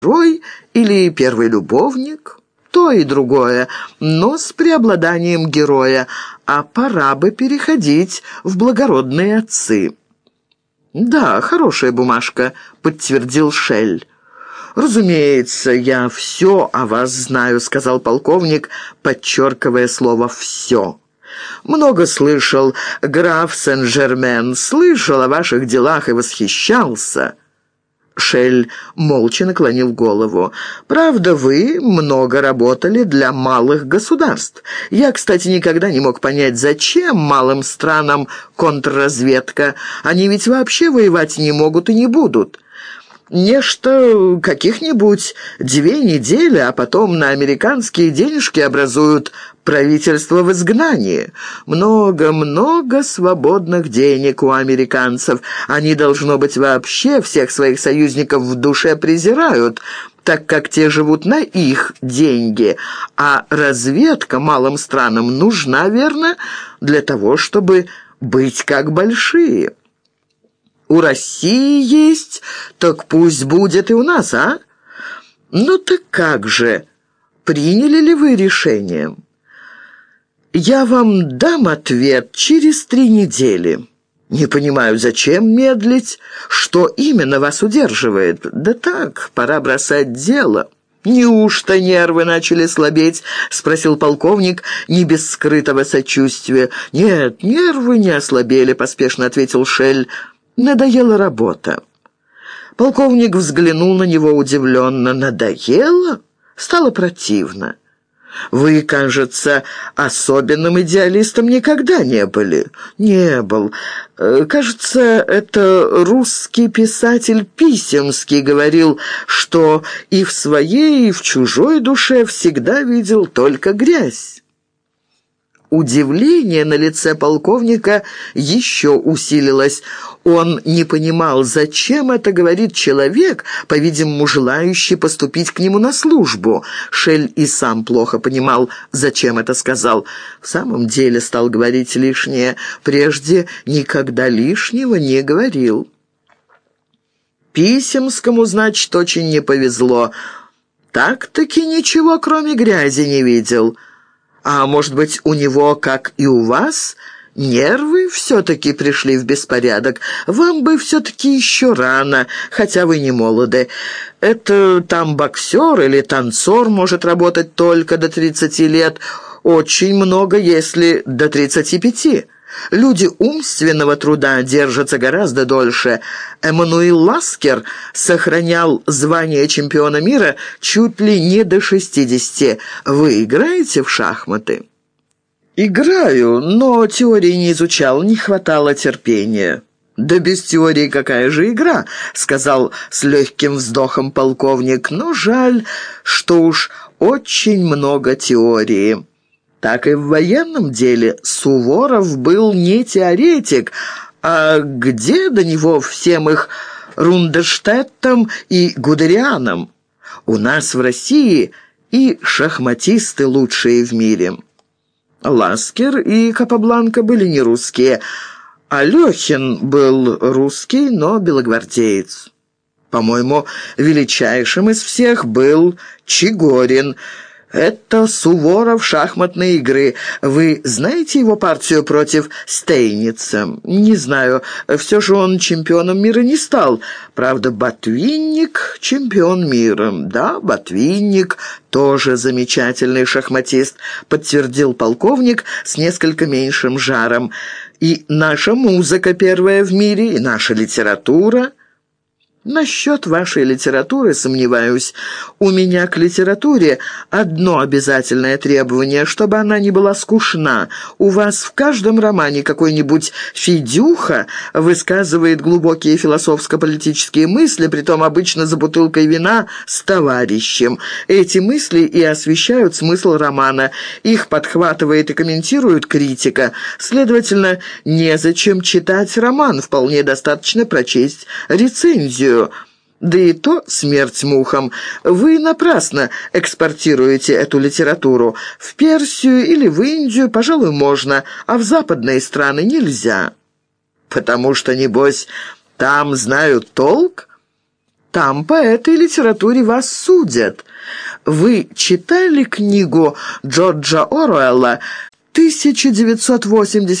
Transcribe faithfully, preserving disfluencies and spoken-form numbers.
герой или первый любовник? То и другое, но с преобладанием героя, а пора бы переходить в благородные отцы». «Да, хорошая бумажка», — подтвердил Шель. «Разумеется, я все о вас знаю», — сказал полковник, подчеркивая слово «все». «Много слышал, граф Сен-Жермен, слышал о ваших делах и восхищался». Шель молча наклонил голову. «Правда, вы много работали для малых государств. Я, кстати, никогда не мог понять, зачем малым странам контрразведка. Они ведь вообще воевать не могут и не будут. Нечто каких-нибудь две недели, а потом на американские денежки образуют правительство в изгнании. Много-много свободных денег у американцев. Они, должно быть, вообще всех своих союзников в душе презирают, так как те живут на их деньги. А разведка малым странам нужна, верно, для того, чтобы быть как большие. У России есть, так пусть будет и у нас, а? Ну так как же, приняли ли вы решение? Я вам дам ответ через три недели. Не понимаю, зачем медлить? Что именно вас удерживает? Да так, пора бросать дело». «Неужто нервы начали слабеть?» — спросил полковник, не без скрытого сочувствия. «Нет, нервы не ослабели», — поспешно ответил Шель. «Надоела работа». Полковник взглянул на него удивленно. «Надоело?» Стало противно. «Вы, кажется, особенным идеалистом никогда не были». «Не был. Кажется, это русский писатель Писемский говорил, что и в своей, и в чужой душе всегда видел только грязь». Удивление на лице полковника еще усилилось. Он не понимал, зачем это говорит человек, по-видимому, желающий поступить к нему на службу. Шель и сам плохо понимал, зачем это сказал. В самом деле стал говорить лишнее. Прежде никогда лишнего не говорил. Писемскому, значит, очень не повезло. Так-таки ничего, кроме грязи, не видел. А может быть, у него, как и у вас, нервы все-таки пришли в беспорядок? Вам бы все-таки еще рано, хотя вы не молоды. Это там боксер или танцор может работать только до тридцати лет. Очень много, если до тридцати пяти. Люди умственного труда держатся гораздо дольше. Эммануил Ласкер сохранял звание чемпиона мира чуть ли не до шестидесяти. Вы играете в шахматы? «Играю, но теории не изучал, не хватало терпения». «Да без теории какая же игра?» — сказал с легким вздохом полковник. «Но жаль, что уж очень много теории». Так и в военном деле Суворов был не теоретик, а где до него всем их Рундерштеттом и Гудерианом? У нас в России и шахматисты лучшие в мире. Ласкер и Капабланка были не русские, а Лёхин был русский, но белогвардеец. По-моему, величайшим из всех был Чигорин. Это Суворов шахматной игры. Вы знаете его партию против Стейница? Не знаю. Все же он чемпионом мира не стал. Правда, Ботвинник — чемпион мира. Да, Ботвинник тоже замечательный шахматист, подтвердил полковник с несколько меньшим жаром. И наша музыка первая в мире, и наша литература. Насчет вашей литературы сомневаюсь. У меня к литературе одно обязательное требование, чтобы она не была скучна. У вас в каждом романе какой-нибудь Федюха высказывает глубокие философско-политические мысли, притом обычно за бутылкой вина с товарищем. Эти мысли и освещают смысл романа. Их подхватывает и комментирует критика. Следовательно, незачем читать роман, вполне достаточно прочесть рецензию. Да и то смерть мухам. Вы напрасно экспортируете эту литературу. В Персию или в Индию, пожалуй, можно, а в западные страны нельзя. Потому что, небось, там знают толк? Там по этой литературе вас судят. Вы читали книгу Джорджа Оруэлла «тысяча девятьсот восемьдесят